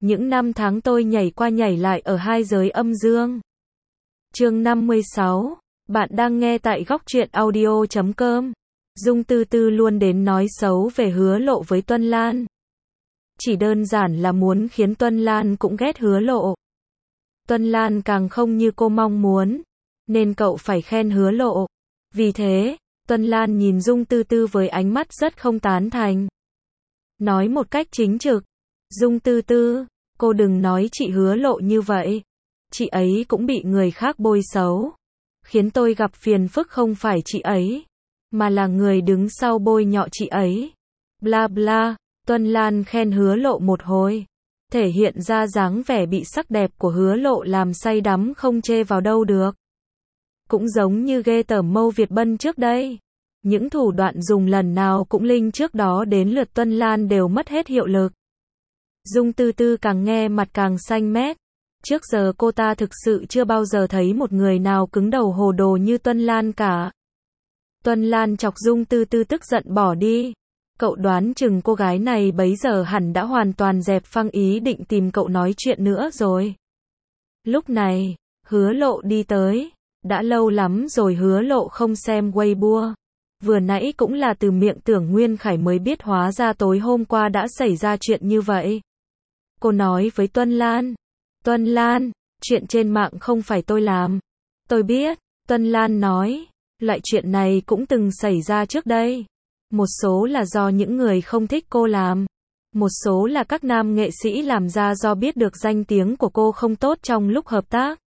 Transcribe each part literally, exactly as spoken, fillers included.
những năm tháng tôi nhảy qua nhảy lại ở hai giới âm dương. Chương năm mươi sáu, bạn đang nghe tại góc truyện audio chấm com. Dung Tư Tư luôn đến nói xấu về Hứa Lộ với Tuân Lan. Chỉ đơn giản là muốn khiến Tuân Lan cũng ghét Hứa Lộ. Tuân Lan càng không như cô mong muốn, nên cậu phải khen Hứa Lộ. Vì thế, Tuân Lan nhìn Dung Tư Tư với ánh mắt rất không tán thành. Nói một cách chính trực, Dung Tư Tư, cô đừng nói chị Hứa Lộ như vậy. Chị ấy cũng bị người khác bôi xấu. Khiến tôi gặp phiền phức không phải chị ấy, mà là người đứng sau bôi nhọ chị ấy. Bla bla, Tuân Lan khen Hứa Lộ một hồi, thể hiện ra dáng vẻ bị sắc đẹp của Hứa Lộ làm say đắm không chê vào đâu được. Cũng giống như ghê tởm Mâu Việt Bân trước đây. Những thủ đoạn dùng lần nào cũng linh trước đó đến lượt Tuân Lan đều mất hết hiệu lực. Dung Tư Tư càng nghe mặt càng xanh mét. Trước giờ cô ta thực sự chưa bao giờ thấy một người nào cứng đầu hồ đồ như Tuân Lan cả. Tuân Lan chọc Dung Tư Tư tức giận bỏ đi. Cậu đoán chừng cô gái này bấy giờ hẳn đã hoàn toàn dẹp phăng ý định tìm cậu nói chuyện nữa rồi. Lúc này, Hứa Lộ đi tới. Đã lâu lắm rồi Hứa Lộ không xem Weibo. Vừa nãy cũng là từ miệng Tưởng Nguyên Khải mới biết hóa ra tối hôm qua đã xảy ra chuyện như vậy. Cô nói với Tuân Lan. Tuân Lan, chuyện trên mạng không phải tôi làm. Tôi biết, Tuân Lan nói. Loại chuyện này cũng từng xảy ra trước đây. Một số là do những người không thích cô làm. Một số là các nam nghệ sĩ làm ra do biết được danh tiếng của cô không tốt trong lúc hợp tác.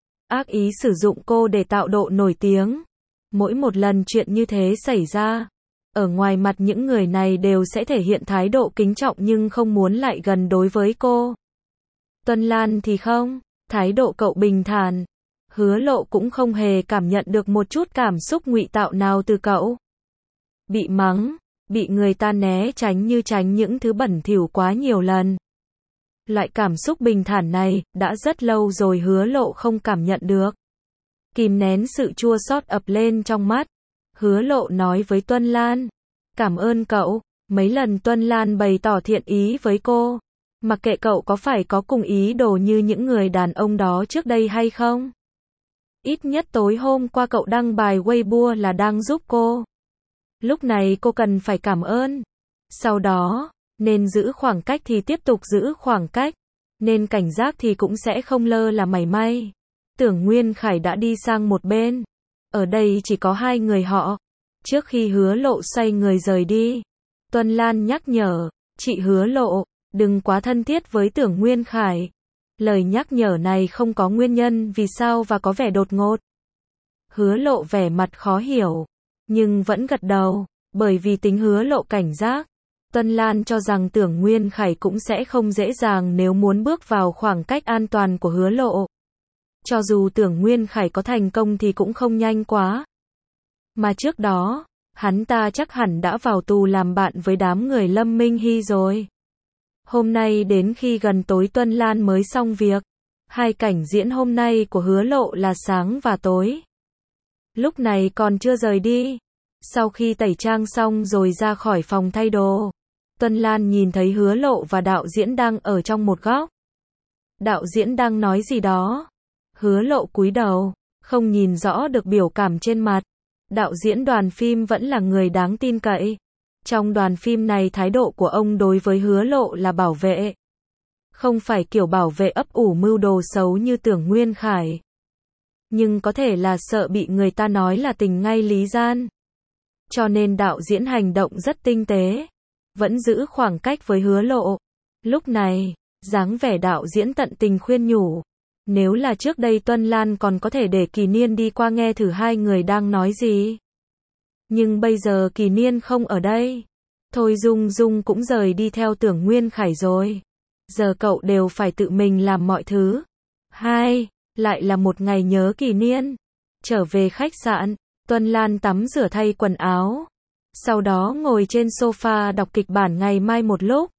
Ác ý sử dụng cô để tạo độ nổi tiếng. Mỗi một lần chuyện như thế xảy ra, ở ngoài mặt những người này đều sẽ thể hiện thái độ kính trọng nhưng không muốn lại gần đối với cô. Tuân Lan thì không, thái độ cậu bình thản. Hứa Lộ cũng không hề cảm nhận được một chút cảm xúc ngụy tạo nào từ cậu. Bị mắng, bị người ta né tránh như tránh những thứ bẩn thỉu quá nhiều lần. Loại cảm xúc bình thản này, đã rất lâu rồi Hứa Lộ không cảm nhận được. Kìm nén sự chua xót ập lên trong mắt. Hứa Lộ nói với Tuân Lan. Cảm ơn cậu. Mấy lần Tuân Lan bày tỏ thiện ý với cô. Mặc kệ cậu có phải có cùng ý đồ như những người đàn ông đó trước đây hay không. Ít nhất tối hôm qua cậu đăng bài Weibo là đang giúp cô. Lúc này cô cần phải cảm ơn. Sau đó, nên giữ khoảng cách thì tiếp tục giữ khoảng cách. Nên cảnh giác thì cũng sẽ không lơ là mảy may. Tưởng Nguyên Khải đã đi sang một bên. Ở đây chỉ có hai người họ. Trước khi Hứa Lộ xoay người rời đi, Tuân Lan nhắc nhở, chị Hứa Lộ, đừng quá thân thiết với Tưởng Nguyên Khải. Lời nhắc nhở này không có nguyên nhân vì sao và có vẻ đột ngột. Hứa Lộ vẻ mặt khó hiểu, nhưng vẫn gật đầu, bởi vì tính Hứa Lộ cảnh giác. Tuân Lan cho rằng Tưởng Nguyên Khải cũng sẽ không dễ dàng nếu muốn bước vào khoảng cách an toàn của Hứa Lộ. Cho dù Tưởng Nguyên Khải có thành công thì cũng không nhanh quá. Mà trước đó, hắn ta chắc hẳn đã vào tù làm bạn với đám người Lâm Minh Hy rồi. Hôm nay đến khi gần tối Tuân Lan mới xong việc. Hai cảnh diễn hôm nay của Hứa Lộ là sáng và tối. Lúc này còn chưa rời đi. Sau khi tẩy trang xong rồi ra khỏi phòng thay đồ, Tuân Lan nhìn thấy Hứa Lộ và đạo diễn đang ở trong một góc. Đạo diễn đang nói gì đó. Hứa Lộ cúi đầu, không nhìn rõ được biểu cảm trên mặt. Đạo diễn đoàn phim vẫn là người đáng tin cậy. Trong đoàn phim này thái độ của ông đối với Hứa Lộ là bảo vệ. Không phải kiểu bảo vệ ấp ủ mưu đồ xấu như Tưởng Nguyên Khải. Nhưng có thể là sợ bị người ta nói là tình ngay lý gian. Cho nên đạo diễn hành động rất tinh tế. Vẫn giữ khoảng cách với Hứa Lộ. Lúc này, dáng vẻ đạo diễn tận tình khuyên nhủ. Nếu là trước đây Tuân Lan còn có thể để Kỳ Niên đi qua nghe thử hai người đang nói gì. Nhưng bây giờ Kỳ Niên không ở đây. Thôi Dung Dung cũng rời đi theo Tưởng Nguyên Khải rồi. Giờ cậu đều phải tự mình làm mọi thứ. Hai, lại là một ngày nhớ Kỳ Niên. Trở về khách sạn, Tuân Lan tắm rửa thay quần áo. Sau đó ngồi trên sofa đọc kịch bản ngày mai một lúc.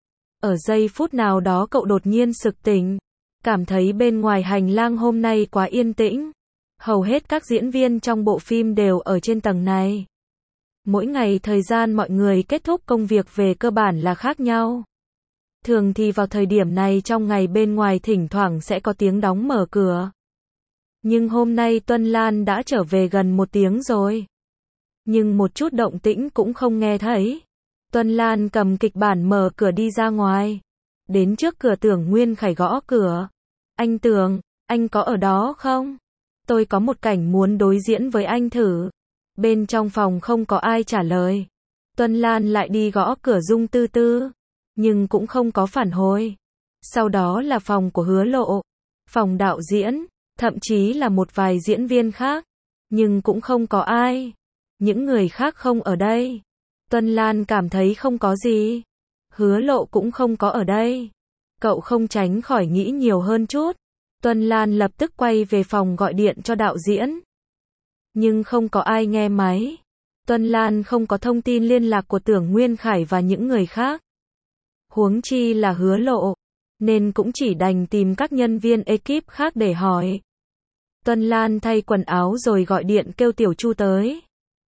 Ở giây phút nào đó cậu đột nhiên sực tỉnh. Cảm thấy bên ngoài hành lang hôm nay quá yên tĩnh. Hầu hết các diễn viên trong bộ phim đều ở trên tầng này. Mỗi ngày thời gian mọi người kết thúc công việc về cơ bản là khác nhau. Thường thì vào thời điểm này trong ngày bên ngoài thỉnh thoảng sẽ có tiếng đóng mở cửa. Nhưng hôm nay Tuân Lan đã trở về gần một tiếng rồi. Nhưng một chút động tĩnh cũng không nghe thấy. Tuân Lan cầm kịch bản mở cửa đi ra ngoài. Đến trước cửa Tưởng Nguyên Khải gõ cửa. Anh Tưởng, anh có ở đó không? Tôi có một cảnh muốn đối diễn với anh thử. Bên trong phòng không có ai trả lời. Tuân Lan lại đi gõ cửa Dung Tư Tư. Nhưng cũng không có phản hồi. Sau đó là phòng của Hứa Lộ. Phòng đạo diễn. Thậm chí là một vài diễn viên khác. Nhưng cũng không có ai. Những người khác không ở đây. Tuân Lan cảm thấy không có gì. Hứa Lộ cũng không có ở đây. Cậu không tránh khỏi nghĩ nhiều hơn chút. Tuân Lan lập tức quay về phòng gọi điện cho đạo diễn. Nhưng không có ai nghe máy. Tuân Lan không có thông tin liên lạc của Tưởng Nguyên Khải và những người khác. Huống chi là Hứa Lộ. Nên cũng chỉ đành tìm các nhân viên ekip khác để hỏi. Tuân Lan thay quần áo rồi gọi điện kêu Tiểu Chu tới.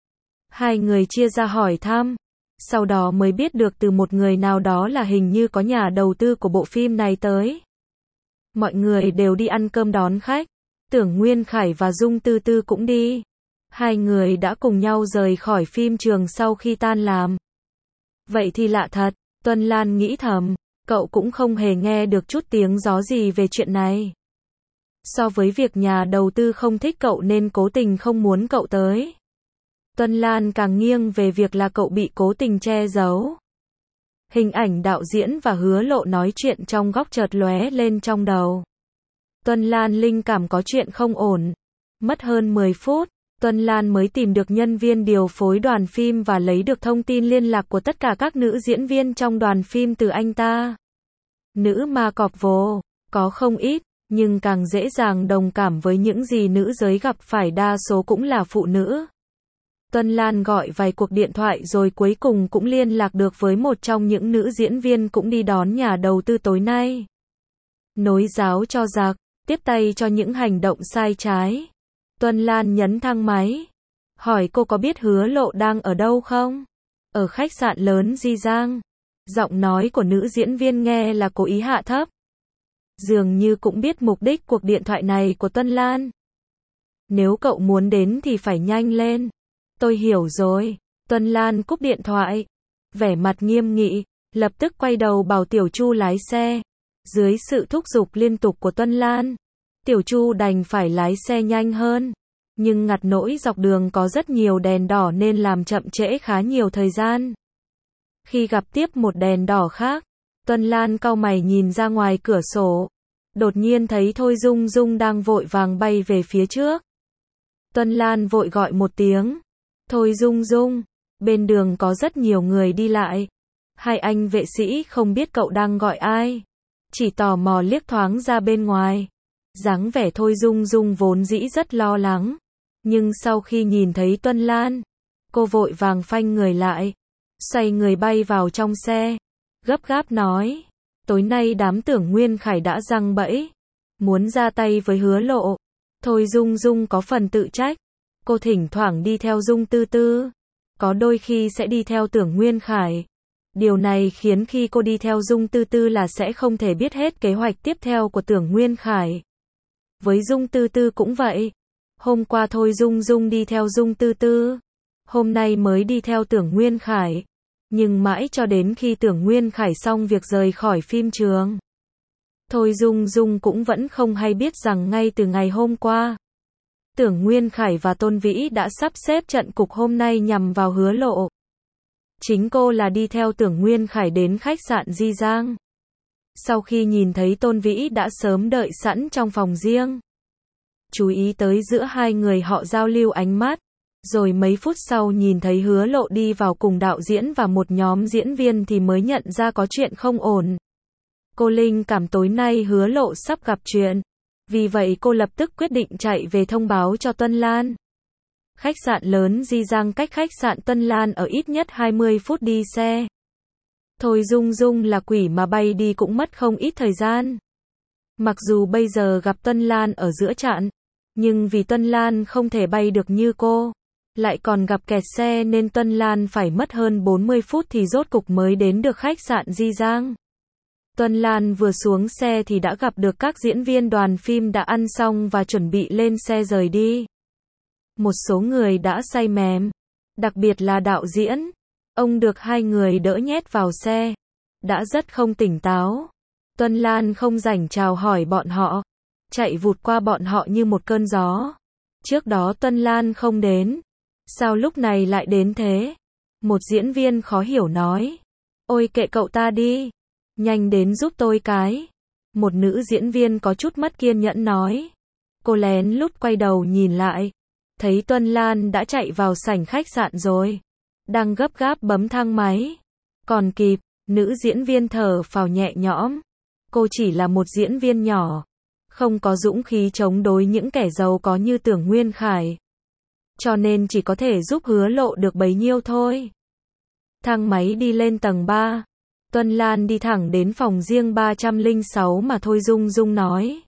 Hai người chia ra hỏi thăm. Sau đó mới biết được từ một người nào đó là hình như có nhà đầu tư của bộ phim này tới. Mọi người đều đi ăn cơm đón khách. Tưởng Nguyên Khải và Dung Tư Tư cũng đi. Hai người đã cùng nhau rời khỏi phim trường sau khi tan làm. Vậy thì lạ thật, Tuân Lan nghĩ thầm, cậu cũng không hề nghe được chút tiếng gió gì về chuyện này. So với việc nhà đầu tư không thích cậu nên cố tình không muốn cậu tới. Tuân Lan càng nghiêng về việc là cậu bị cố tình che giấu. Hình ảnh đạo diễn và Hứa Lộ nói chuyện trong góc chợt lóe lên trong đầu. Tuân Lan linh cảm có chuyện không ổn. Mất hơn mười phút, Tuân Lan mới tìm được nhân viên điều phối đoàn phim và lấy được thông tin liên lạc của tất cả các nữ diễn viên trong đoàn phim từ anh ta. Nữ ma cọp vồ, có không ít, nhưng càng dễ dàng đồng cảm với những gì nữ giới gặp phải đa số cũng là phụ nữ. Tuân Lan gọi vài cuộc điện thoại rồi cuối cùng cũng liên lạc được với một trong những nữ diễn viên cũng đi đón nhà đầu tư tối nay. Nối giáo cho giặc, tiếp tay cho những hành động sai trái. Tuân Lan nhấn thang máy. Hỏi cô có biết Hứa Lộ đang ở đâu không? Ở khách sạn lớn Di Giang. Giọng nói của nữ diễn viên nghe là cố ý hạ thấp. Dường như cũng biết mục đích cuộc điện thoại này của Tuân Lan. Nếu cậu muốn đến thì phải nhanh lên. Tôi hiểu rồi. Tuân Lan cúp điện thoại. Vẻ mặt nghiêm nghị, lập tức quay đầu bảo Tiểu Chu lái xe. Dưới sự thúc giục liên tục của Tuân Lan, Tiểu Chu đành phải lái xe nhanh hơn. Nhưng ngặt nỗi dọc đường có rất nhiều đèn đỏ nên làm chậm trễ khá nhiều thời gian. Khi gặp tiếp một đèn đỏ khác, Tuân Lan cau mày nhìn ra ngoài cửa sổ. Đột nhiên thấy Thôi Dung Dung đang vội vàng bay về phía trước. Tuân Lan vội gọi một tiếng. Thôi Dung Dung, bên đường có rất nhiều người đi lại. Hai anh vệ sĩ không biết cậu đang gọi ai. Chỉ tò mò liếc thoáng ra bên ngoài. Dáng vẻ Thôi Dung Dung vốn dĩ rất lo lắng. Nhưng sau khi nhìn thấy Tuân Lan, cô vội vàng phanh người lại. Xoay người bay vào trong xe. Gấp gáp nói. Tối nay đám Tưởng Nguyên Khải đã giăng bẫy. Muốn ra tay với Hứa Lộ. Thôi Dung Dung có phần tự trách. Cô thỉnh thoảng đi theo Dung Tư Tư. Có đôi khi sẽ đi theo Tưởng Nguyên Khải. Điều này khiến khi cô đi theo Dung Tư Tư là sẽ không thể biết hết kế hoạch tiếp theo của Tưởng Nguyên Khải. Với Dung Tư Tư cũng vậy. Hôm qua Thôi Dung Dung đi theo Dung Tư Tư. Hôm nay mới đi theo Tưởng Nguyên Khải. Nhưng mãi cho đến khi Tưởng Nguyên Khải xong việc rời khỏi phim trường, Thôi Dung Dung cũng vẫn không hay biết rằng ngay từ ngày hôm qua, Tưởng Nguyên Khải và Tôn Vĩ đã sắp xếp trận cục hôm nay nhằm vào Hứa Lộ. Chính cô là đi theo Tưởng Nguyên Khải đến khách sạn Di Giang. Sau khi nhìn thấy Tôn Vĩ đã sớm đợi sẵn trong phòng riêng, chú ý tới giữa hai người họ giao lưu ánh mắt, rồi mấy phút sau nhìn thấy Hứa Lộ đi vào cùng đạo diễn và một nhóm diễn viên thì mới nhận ra có chuyện không ổn. Cô linh cảm tối nay Hứa Lộ sắp gặp chuyện. Vì vậy cô lập tức quyết định chạy về thông báo cho Tuân Lan. Khách sạn lớn Di Giang cách khách sạn Tuân Lan ở ít nhất hai mươi phút đi xe. Thôi Dung Dung là quỷ mà bay đi cũng mất không ít thời gian. Mặc dù bây giờ gặp Tuân Lan ở giữa trạm, nhưng vì Tuân Lan không thể bay được như cô, lại còn gặp kẹt xe nên Tuân Lan phải mất hơn bốn mươi phút thì rốt cục mới đến được khách sạn Di Giang. Tuân Lan vừa xuống xe thì đã gặp được các diễn viên đoàn phim đã ăn xong và chuẩn bị lên xe rời đi. Một số người đã say mềm, đặc biệt là đạo diễn. Ông được hai người đỡ nhét vào xe, đã rất không tỉnh táo. Tuân Lan không rảnh chào hỏi bọn họ, chạy vụt qua bọn họ như một cơn gió. Trước đó Tuân Lan không đến, sao lúc này lại đến thế? Một diễn viên khó hiểu nói. Ôi kệ cậu ta đi, nhanh đến giúp tôi cái. Một nữ diễn viên có chút mất kiên nhẫn nói. Cô lén lút quay đầu nhìn lại, thấy Tuân Lan đã chạy vào sảnh khách sạn rồi, đang gấp gáp bấm thang máy. Còn kịp, nữ diễn viên thở phào nhẹ nhõm. Cô chỉ là một diễn viên nhỏ, không có dũng khí chống đối những kẻ giàu có như Tưởng Nguyên Khải, cho nên chỉ có thể giúp Hứa Lộ được bấy nhiêu thôi. Thang máy đi lên tầng ba. Tuân Lan đi thẳng đến phòng riêng ba trăm lẻ sáu mà Thôi Dung Dung nói.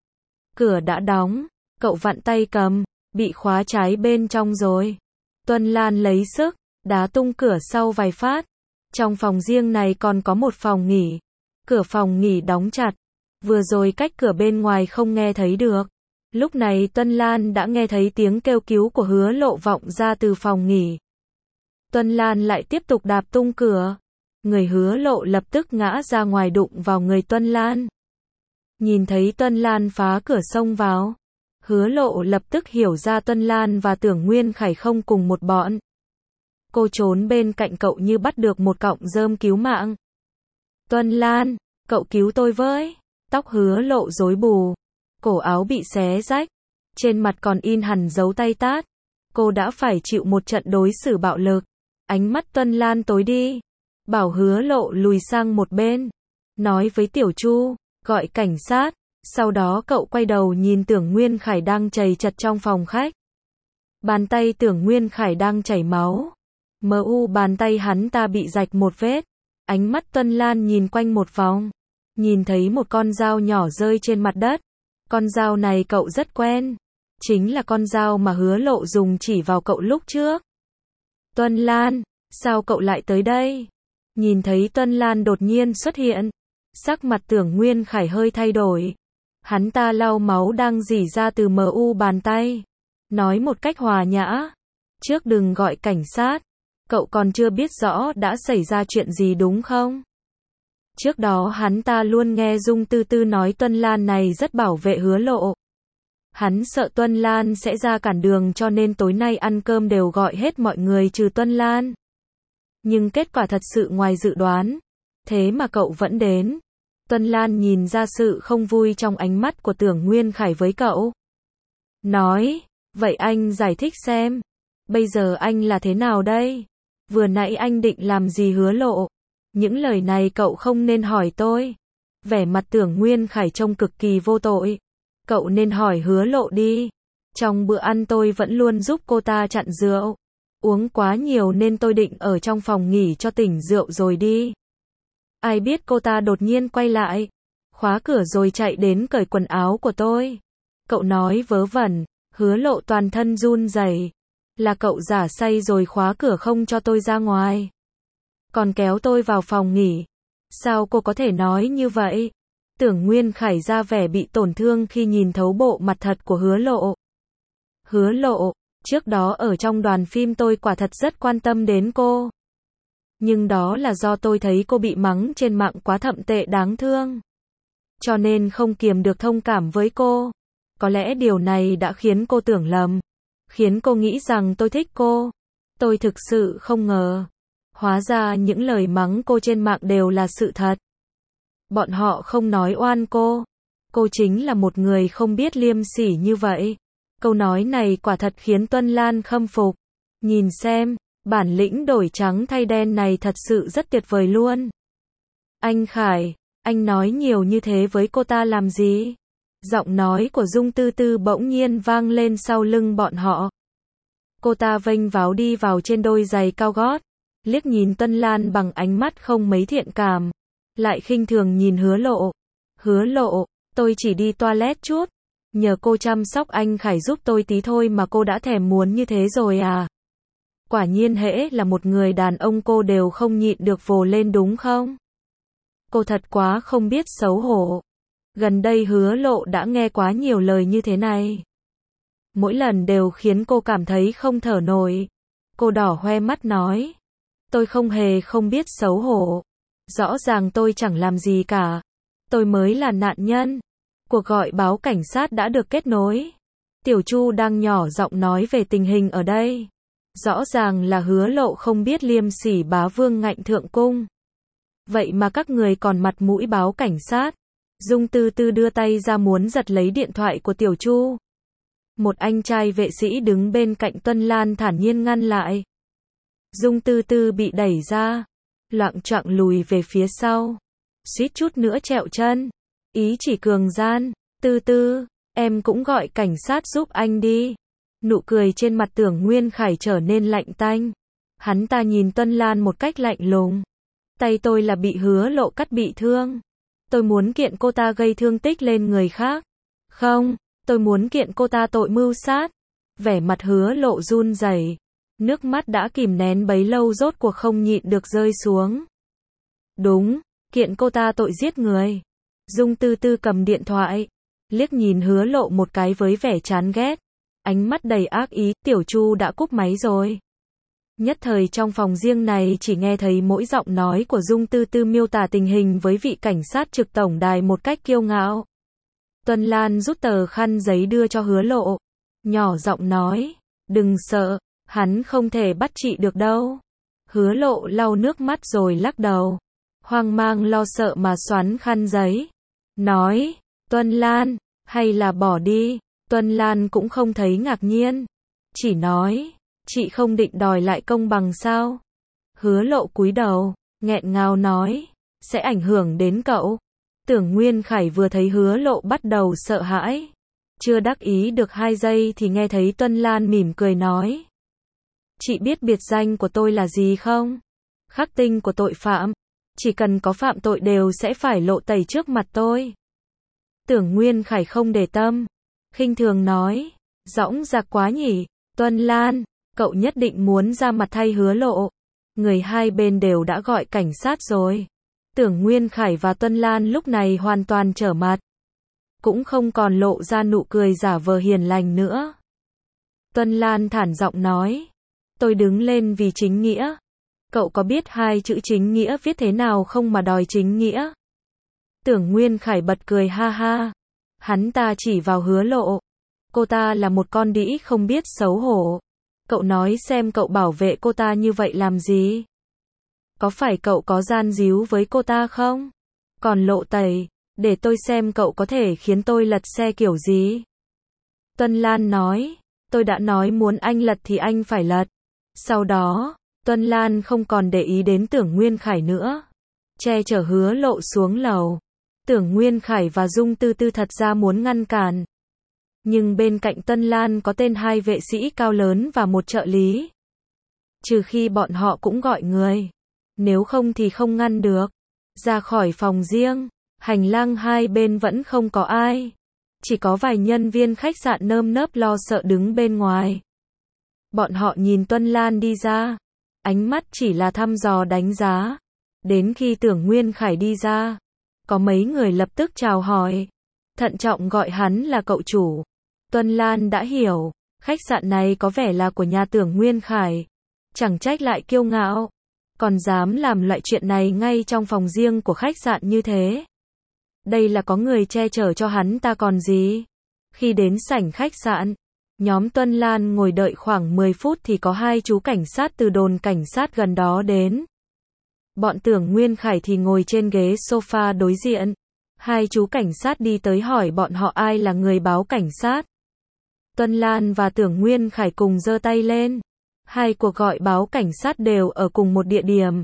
Cửa đã đóng, cậu vặn tay cầm, bị khóa trái bên trong rồi. Tuân Lan lấy sức, đá tung cửa sau vài phát. Trong phòng riêng này còn có một phòng nghỉ. Cửa phòng nghỉ đóng chặt. Vừa rồi cách cửa bên ngoài không nghe thấy được. Lúc này Tuân Lan đã nghe thấy tiếng kêu cứu của Hứa Lộ vọng ra từ phòng nghỉ. Tuân Lan lại tiếp tục đạp tung cửa. Người Hứa Lộ lập tức ngã ra ngoài đụng vào người Tuân Lan. Nhìn thấy Tuân Lan phá cửa xông vào, Hứa Lộ lập tức hiểu ra Tuân Lan và Tưởng Nguyên Khải không cùng một bọn. Cô trốn bên cạnh cậu như bắt được một cọng rơm cứu mạng. Tuân Lan, cậu cứu tôi với. Tóc Hứa Lộ rối bù, cổ áo bị xé rách, trên mặt còn in hẳn dấu tay tát. Cô đã phải chịu một trận đối xử bạo lực. Ánh mắt Tuân Lan tối đi, bảo Hứa Lộ lùi sang một bên, nói với Tiểu Chu, gọi cảnh sát. Sau đó cậu quay đầu nhìn Tưởng Nguyên Khải đang chầy chật trong phòng khách. Bàn tay Tưởng Nguyên Khải đang chảy máu. Mờ u bàn tay hắn ta bị rạch một vết. Ánh mắt Tuân Lan nhìn quanh một vòng, nhìn thấy một con dao nhỏ rơi trên mặt đất. Con dao này cậu rất quen, chính là con dao mà Hứa Lộ dùng chỉ vào cậu lúc trước. Tuân Lan, sao cậu lại tới đây? Nhìn thấy Tuân Lan đột nhiên xuất hiện, sắc mặt Tưởng Nguyên Khải hơi thay đổi. Hắn ta lau máu đang rỉ ra từ mờ u bàn tay, nói một cách hòa nhã. Trước đừng gọi cảnh sát, cậu còn chưa biết rõ đã xảy ra chuyện gì đúng không? Trước đó hắn ta luôn nghe Dung Tư Tư nói Tuân Lan này rất bảo vệ Hứa Lộ. Hắn sợ Tuân Lan sẽ ra cản đường cho nên tối nay ăn cơm đều gọi hết mọi người trừ Tuân Lan. Nhưng kết quả thật sự ngoài dự đoán. Thế mà cậu vẫn đến. Tuân Lan nhìn ra sự không vui trong ánh mắt của Tưởng Nguyên Khải với cậu. Nói, vậy anh giải thích xem. Bây giờ anh là thế nào đây? Vừa nãy anh định làm gì Hứa Lộ? Những lời này cậu không nên hỏi tôi. Vẻ mặt Tưởng Nguyên Khải trông cực kỳ vô tội. Cậu nên hỏi Hứa Lộ đi. Trong bữa ăn tôi vẫn luôn giúp cô ta chặn rượu. Uống quá nhiều nên tôi định ở trong phòng nghỉ cho tỉnh rượu rồi đi. Ai biết cô ta đột nhiên quay lại, khóa cửa rồi chạy đến cởi quần áo của tôi. Cậu nói vớ vẩn, Hứa Lộ toàn thân run rẩy. Là cậu giả say rồi khóa cửa không cho tôi ra ngoài. Còn kéo tôi vào phòng nghỉ. Sao cô có thể nói như vậy? Tưởng Nguyên Khải ra vẻ bị tổn thương khi nhìn thấu bộ mặt thật của Hứa Lộ. Hứa Lộ, trước đó ở trong đoàn phim tôi quả thật rất quan tâm đến cô. Nhưng đó là do tôi thấy cô bị mắng trên mạng quá thậm tệ đáng thương. Cho nên không kiềm được thông cảm với cô. Có lẽ điều này đã khiến cô tưởng lầm. Khiến cô nghĩ rằng tôi thích cô. Tôi thực sự không ngờ. Hóa ra những lời mắng cô trên mạng đều là sự thật. Bọn họ không nói oan cô. Cô chính là một người không biết liêm sỉ như vậy. Câu nói này quả thật khiến Tuân Lan khâm phục. Nhìn xem, bản lĩnh đổi trắng thay đen này thật sự rất tuyệt vời luôn. Anh Khải, anh nói nhiều như thế với cô ta làm gì? Giọng nói của Dung Tư Tư bỗng nhiên vang lên sau lưng bọn họ. Cô ta vênh váo đi vào trên đôi giày cao gót, liếc nhìn Tuân Lan bằng ánh mắt không mấy thiện cảm, lại khinh thường nhìn Hứa Lộ. Hứa Lộ, tôi chỉ đi toilet chút, nhờ cô chăm sóc anh Khải giúp tôi tí thôi mà cô đã thèm muốn như thế rồi à? Quả nhiên hễ là một người đàn ông cô đều không nhịn được vồ lên đúng không? Cô thật quá không biết xấu hổ. Gần đây Hứa Lộ đã nghe quá nhiều lời như thế này. Mỗi lần đều khiến cô cảm thấy không thở nổi. Cô đỏ hoe mắt nói. Tôi không hề không biết xấu hổ. Rõ ràng tôi chẳng làm gì cả. Tôi mới là nạn nhân. Cuộc gọi báo cảnh sát đã được kết nối. Tiểu Chu đang nhỏ giọng nói về tình hình ở đây. Rõ ràng là Hứa Lộ không biết liêm sỉ bá vương ngạnh thượng cung. Vậy mà các người còn mặt mũi báo cảnh sát. Dung Tư Tư đưa tay ra muốn giật lấy điện thoại của Tiểu Chu. Một anh trai vệ sĩ đứng bên cạnh Tuân Lan thản nhiên ngăn lại. Dung Tư Tư bị đẩy ra, loạng choạng lùi về phía sau, suýt chút nữa trẹo chân. Ý chỉ cường gian. Tư Tư, em cũng gọi cảnh sát giúp anh đi. Nụ cười trên mặt Tưởng Nguyên Khải trở nên lạnh tanh. Hắn ta nhìn Tuân Lan một cách lạnh lùng. Tay tôi là bị Hứa Lộ cắt bị thương. Tôi muốn kiện cô ta gây thương tích lên người khác. Không, tôi muốn kiện cô ta tội mưu sát. Vẻ mặt Hứa Lộ run rẩy, nước mắt đã kìm nén bấy lâu rốt cuộc không nhịn được rơi xuống. Đúng, kiện cô ta tội giết người. Dung Tư Tư cầm điện thoại, liếc nhìn Hứa Lộ một cái với vẻ chán ghét, ánh mắt đầy ác ý. Tiểu Chu đã cúp máy rồi. Nhất thời trong phòng riêng này chỉ nghe thấy mỗi giọng nói của Dung Tư Tư miêu tả tình hình với vị cảnh sát trực tổng đài một cách kiêu ngạo. Tuân Lan rút tờ khăn giấy đưa cho Hứa Lộ, nhỏ giọng nói, đừng sợ, hắn không thể bắt chị được đâu. Hứa Lộ lau nước mắt rồi lắc đầu, hoang mang lo sợ mà xoắn khăn giấy, nói, Tuân Lan, hay là bỏ đi. Tuân Lan cũng không thấy ngạc nhiên, chỉ nói, chị không định đòi lại công bằng sao? Hứa Lộ cúi đầu, nghẹn ngào nói, sẽ ảnh hưởng đến cậu. Tưởng Nguyên Khải vừa thấy Hứa Lộ bắt đầu sợ hãi. Chưa đắc ý được hai giây thì nghe thấy Tuân Lan mỉm cười nói. Chị biết biệt danh của tôi là gì không? Khắc tinh của tội phạm. Chỉ cần có phạm tội đều sẽ phải lộ tẩy trước mặt tôi. Tưởng Nguyên Khải không để tâm, khinh thường nói, dõng dạc quá nhỉ. Tuân Lan, cậu nhất định muốn ra mặt thay Hứa Lộ. Người hai bên đều đã gọi cảnh sát rồi. Tưởng Nguyên Khải và Tuân Lan lúc này hoàn toàn trở mặt, cũng không còn lộ ra nụ cười giả vờ hiền lành nữa. Tuân Lan thản giọng nói, tôi đứng lên vì chính nghĩa. Cậu có biết hai chữ chính nghĩa viết thế nào không mà đòi chính nghĩa? Tưởng Nguyên Khải bật cười ha ha. Hắn ta chỉ vào Hứa Lộ. Cô ta là một con đĩ không biết xấu hổ. Cậu nói xem cậu bảo vệ cô ta như vậy làm gì? Có phải cậu có gian díu với cô ta không? Còn lộ tẩy, để tôi xem cậu có thể khiến tôi lật xe kiểu gì. Tuân Lan nói, tôi đã nói muốn anh lật thì anh phải lật. Sau đó, Tuân Lan không còn để ý đến Tưởng Nguyên Khải nữa, che chở Hứa Lộ xuống lầu. Tưởng Nguyên Khải và Dung Tư Tư thật ra muốn ngăn cản. Nhưng bên cạnh Tuân Lan có tên hai vệ sĩ cao lớn và một trợ lý. Trừ khi bọn họ cũng gọi người. Nếu không thì không ngăn được. Ra khỏi phòng riêng, hành lang hai bên vẫn không có ai. Chỉ có vài nhân viên khách sạn nơm nớp lo sợ đứng bên ngoài. Bọn họ nhìn Tuân Lan đi ra. Ánh mắt chỉ là thăm dò đánh giá. Đến khi Tưởng Nguyên Khải đi ra, có mấy người lập tức chào hỏi. Thận trọng gọi hắn là cậu chủ. Tuân Lan đã hiểu, khách sạn này có vẻ là của nhà Tưởng Nguyên Khải. Chẳng trách lại kiêu ngạo, còn dám làm loại chuyện này ngay trong phòng riêng của khách sạn như thế. Đây là có người che chở cho hắn ta còn gì. Khi đến sảnh khách sạn, nhóm Tuân Lan ngồi đợi khoảng mười phút thì có hai chú cảnh sát từ đồn cảnh sát gần đó đến. Bọn Tưởng Nguyên Khải thì ngồi trên ghế sofa đối diện. Hai chú cảnh sát đi tới hỏi bọn họ ai là người báo cảnh sát. Tuân Lan và Tưởng Nguyên Khải cùng giơ tay lên. Hai cuộc gọi báo cảnh sát đều ở cùng một địa điểm.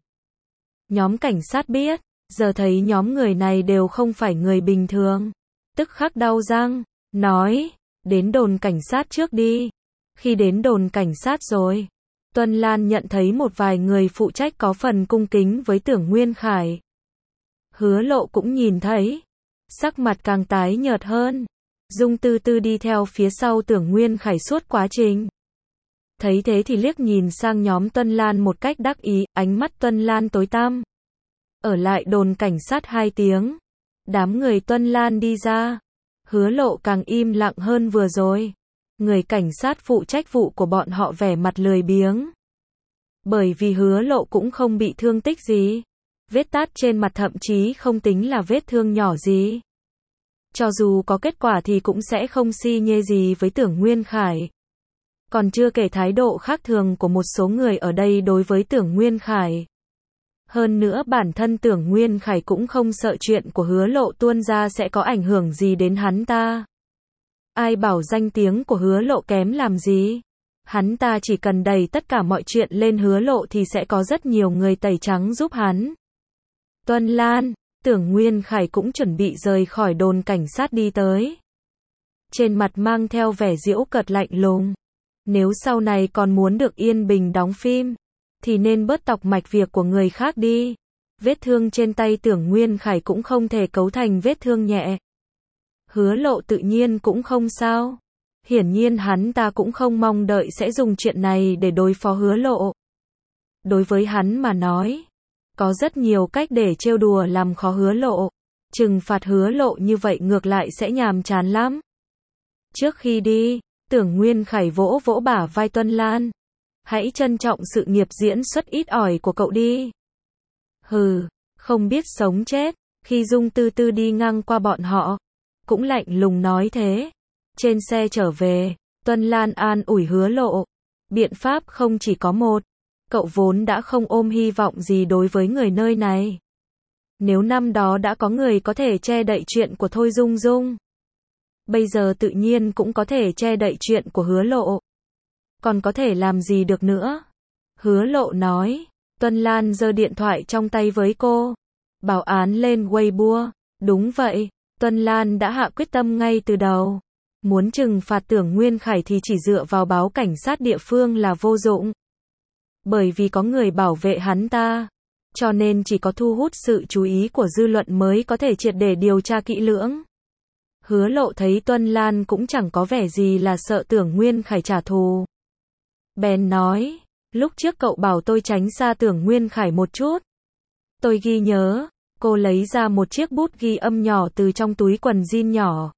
Nhóm cảnh sát biết, giờ thấy nhóm người này đều không phải người bình thường. Tức khắc đau răng, nói, đến đồn cảnh sát trước đi. Khi đến đồn cảnh sát rồi, Tuân Lan nhận thấy một vài người phụ trách có phần cung kính với Tưởng Nguyên Khải. Hứa Lộ cũng nhìn thấy, sắc mặt càng tái nhợt hơn. Dung Tư Tư đi theo phía sau Tưởng Nguyên Khải suốt quá trình. Thấy thế thì liếc nhìn sang nhóm Tuân Lan một cách đắc ý, ánh mắt Tuân Lan tối tăm. Ở lại đồn cảnh sát hai tiếng. Đám người Tuân Lan đi ra. Hứa Lộ càng im lặng hơn vừa rồi. Người cảnh sát phụ trách vụ của bọn họ vẻ mặt lười biếng. Bởi vì Hứa Lộ cũng không bị thương tích gì. Vết tát trên mặt thậm chí không tính là vết thương nhỏ gì. Cho dù có kết quả thì cũng sẽ không si nhê gì với Tưởng Nguyên Khải. Còn chưa kể thái độ khác thường của một số người ở đây đối với Tưởng Nguyên Khải. Hơn nữa bản thân Tưởng Nguyên Khải cũng không sợ chuyện của Hứa Lộ tuôn ra sẽ có ảnh hưởng gì đến hắn ta. Ai bảo danh tiếng của Hứa Lộ kém làm gì? Hắn ta chỉ cần đẩy tất cả mọi chuyện lên Hứa Lộ thì sẽ có rất nhiều người tẩy trắng giúp hắn. Tuân Lan, Tưởng Nguyên Khải cũng chuẩn bị rời khỏi đồn cảnh sát đi tới. Trên mặt mang theo vẻ giễu cợt lạnh lùng. Nếu sau này còn muốn được yên bình đóng phim, thì nên bớt tọc mạch việc của người khác đi. Vết thương trên tay Tưởng Nguyên Khải cũng không thể cấu thành vết thương nhẹ. Hứa Lộ tự nhiên cũng không sao. Hiển nhiên hắn ta cũng không mong đợi sẽ dùng chuyện này để đối phó Hứa Lộ. Đối với hắn mà nói, có rất nhiều cách để trêu đùa làm khó Hứa Lộ. Trừng phạt Hứa Lộ như vậy ngược lại sẽ nhàm chán lắm. Trước khi đi, Tưởng Nguyên Khải vỗ vỗ bả vai Tuân Lan. Hãy trân trọng sự nghiệp diễn xuất ít ỏi của cậu đi. Hừ, không biết sống chết. Khi Dung Tư Tư đi ngang qua bọn họ, cũng lạnh lùng nói thế. Trên xe trở về, Tuân Lan an ủi Hứa Lộ. Biện pháp không chỉ có một. Cậu vốn đã không ôm hy vọng gì đối với người nơi này. Nếu năm đó đã có người có thể che đậy chuyện của Thôi Dung Dung, bây giờ tự nhiên cũng có thể che đậy chuyện của Hứa Lộ. Còn có thể làm gì được nữa? Hứa Lộ nói. Tuân Lan giơ điện thoại trong tay với cô. Báo án lên Weibo. Đúng vậy, Tuân Lan đã hạ quyết tâm ngay từ đầu. Muốn trừng phạt Tưởng Nguyên Khải thì chỉ dựa vào báo cảnh sát địa phương là vô dụng. Bởi vì có người bảo vệ hắn ta. Cho nên chỉ có thu hút sự chú ý của dư luận mới có thể triệt để điều tra kỹ lưỡng. Hứa Lộ thấy Tuân Lan cũng chẳng có vẻ gì là sợ Tưởng Nguyên Khải trả thù. Bèn nói, lúc trước cậu bảo tôi tránh xa Tưởng Nguyên Khải một chút. Tôi ghi nhớ. Cô lấy ra một chiếc bút ghi âm nhỏ từ trong túi quần jean nhỏ.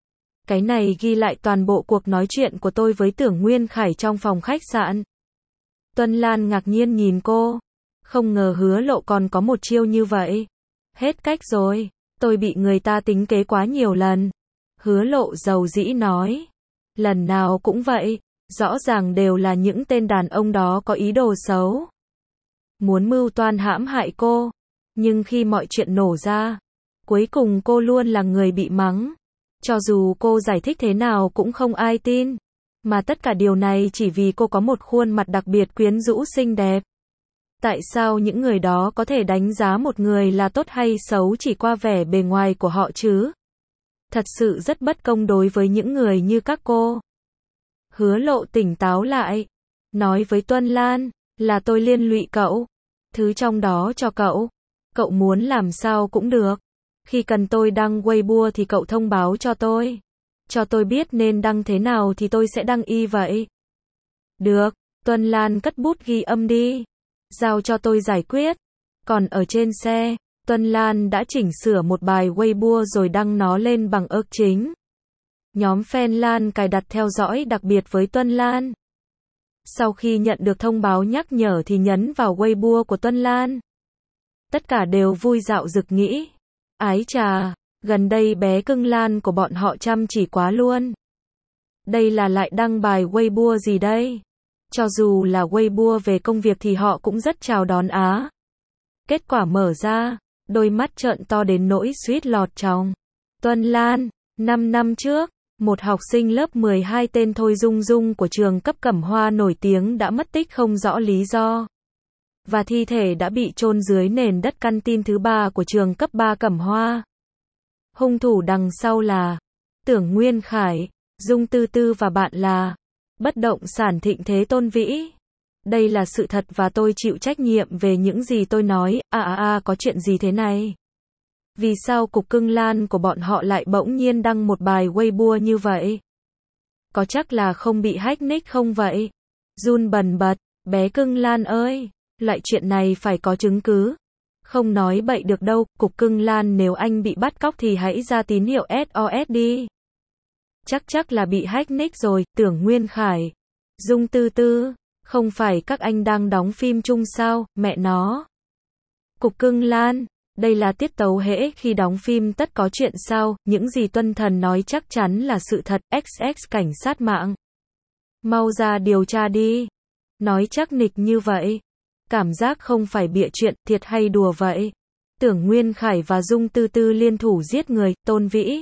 Cái này ghi lại toàn bộ cuộc nói chuyện của tôi với Tưởng Nguyên Khải trong phòng khách sạn. Tuân Lan ngạc nhiên nhìn cô. Không ngờ Hứa Lộ còn có một chiêu như vậy. Hết cách rồi. Tôi bị người ta tính kế quá nhiều lần. Hứa Lộ dầu dĩ nói. Lần nào cũng vậy. Rõ ràng đều là những tên đàn ông đó có ý đồ xấu. Muốn mưu toan hãm hại cô. Nhưng khi mọi chuyện nổ ra, cuối cùng cô luôn là người bị mắng. Cho dù cô giải thích thế nào cũng không ai tin. Mà tất cả điều này chỉ vì cô có một khuôn mặt đặc biệt quyến rũ xinh đẹp. Tại sao những người đó có thể đánh giá một người là tốt hay xấu chỉ qua vẻ bề ngoài của họ chứ? Thật sự rất bất công đối với những người như các cô. Hứa Lộ tỉnh táo lại. Nói với Tuân Lan, là tôi liên lụy cậu. Thứ trong đó cho cậu. Cậu muốn làm sao cũng được. Khi cần tôi đăng Weibo thì cậu thông báo cho tôi. Cho tôi biết nên đăng thế nào thì tôi sẽ đăng y vậy. Được, Tuân Lan cất bút ghi âm đi. Giao cho tôi giải quyết. Còn ở trên xe, Tuân Lan đã chỉnh sửa một bài Weibo rồi đăng nó lên bằng ớc chính. Nhóm fan Lan cài đặt theo dõi đặc biệt với Tuân Lan. Sau khi nhận được thông báo nhắc nhở thì nhấn vào Weibo của Tuân Lan. Tất cả đều vui dạo dực nghĩ. Ái chà, gần đây bé cưng Lan của bọn họ chăm chỉ quá luôn. Đây là lại đăng bài Weibo gì đây? Cho dù là Weibo về công việc thì họ cũng rất chào đón á. Kết quả mở ra, đôi mắt trợn to đến nỗi suýt lọt trong. Tuân Lan, năm năm trước, một học sinh lớp mười hai tên Thôi Dung Dung của trường cấp Cẩm Hoa nổi tiếng đã mất tích không rõ lý do. Và thi thể đã bị chôn dưới nền đất căn tin thứ ba của trường cấp ba Cẩm Hoa. Hung thủ đằng sau là Tưởng Nguyên Khải, Dung Tư Tư và bạn là Bất động sản Thịnh Thế Tôn Vĩ. Đây là sự thật và tôi chịu trách nhiệm về những gì tôi nói. À à à, có chuyện gì thế này? Vì sao cục cưng Lan của bọn họ lại bỗng nhiên đăng một bài Weibo như vậy? Có chắc là không bị hack nick không vậy? Run bần bật, bé cưng Lan ơi, loại chuyện này phải có chứng cứ. Không nói bậy được đâu, Cục Cưng Lan, nếu anh bị bắt cóc thì hãy ra tín hiệu ét o ét đi. Chắc chắc là bị hack nick rồi, Tưởng Nguyên Khải. Dung Tư Tư, không phải các anh đang đóng phim chung sao, mẹ nó. Cục Cưng Lan, đây là tiết tấu hễ khi đóng phim tất có chuyện sao, những gì Tuân Thần nói chắc chắn là sự thật, ích ích cảnh sát mạng. Mau ra điều tra đi. Nói chắc nịch như vậy. Cảm giác không phải bịa chuyện, thiệt hay đùa vậy. Tưởng Nguyên Khải và Dung Tư Tư liên thủ giết người, Tôn Vĩ.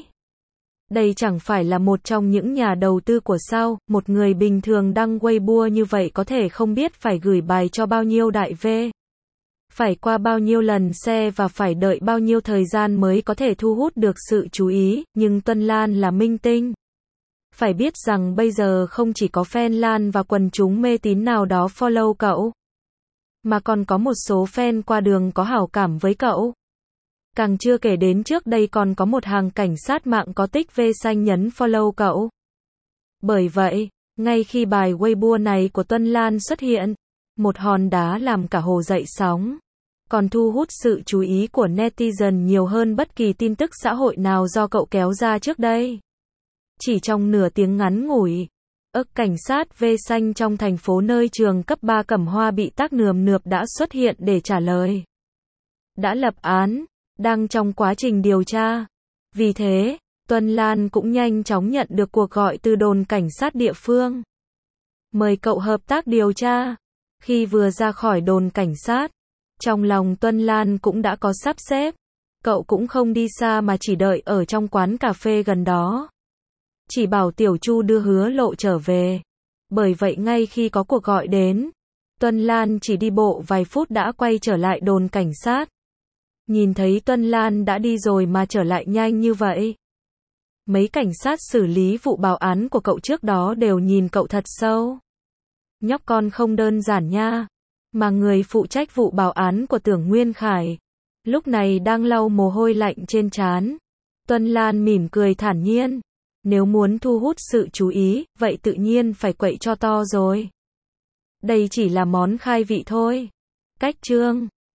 Đây chẳng phải là một trong những nhà đầu tư của sao, một người bình thường đăng Weibo như vậy có thể không biết phải gửi bài cho bao nhiêu đại V. Phải qua bao nhiêu lần xe và phải đợi bao nhiêu thời gian mới có thể thu hút được sự chú ý, nhưng Tuân Lan là minh tinh. Phải biết rằng bây giờ không chỉ có fan Lan và quần chúng mê tín nào đó follow cậu, mà còn có một số fan qua đường có hảo cảm với cậu. Càng chưa kể đến trước đây còn có một hàng cảnh sát mạng có tích V xanh nhấn follow cậu. Bởi vậy, ngay khi bài Weibo này của Tuân Lan xuất hiện, một hòn đá làm cả hồ dậy sóng, còn thu hút sự chú ý của netizen nhiều hơn bất kỳ tin tức xã hội nào do cậu kéo ra trước đây. Chỉ trong nửa tiếng ngắn ngủi, ức cảnh sát V xanh trong thành phố nơi trường cấp ba Cẩm Hoa bị tắc nườm nượp đã xuất hiện để trả lời. Đã lập án, đang trong quá trình điều tra. Vì thế, Tuân Lan cũng nhanh chóng nhận được cuộc gọi từ đồn cảnh sát địa phương. Mời cậu hợp tác điều tra. Khi vừa ra khỏi đồn cảnh sát, trong lòng Tuân Lan cũng đã có sắp xếp. Cậu cũng không đi xa mà chỉ đợi ở trong quán cà phê gần đó. Chỉ bảo Tiểu Chu đưa Hứa Lộ trở về. Bởi vậy ngay khi có cuộc gọi đến, Tuân Lan chỉ đi bộ vài phút đã quay trở lại đồn cảnh sát. Nhìn thấy Tuân Lan đã đi rồi mà trở lại nhanh như vậy. Mấy cảnh sát xử lý vụ báo án của cậu trước đó đều nhìn cậu thật sâu. Nhóc con không đơn giản nha. Mà người phụ trách vụ báo án của Tưởng Nguyên Khải, lúc này đang lau mồ hôi lạnh trên trán. Tuân Lan mỉm cười thản nhiên. Nếu muốn thu hút sự chú ý, vậy tự nhiên phải quậy cho to rồi. Đây chỉ là món khai vị thôi. Cách chương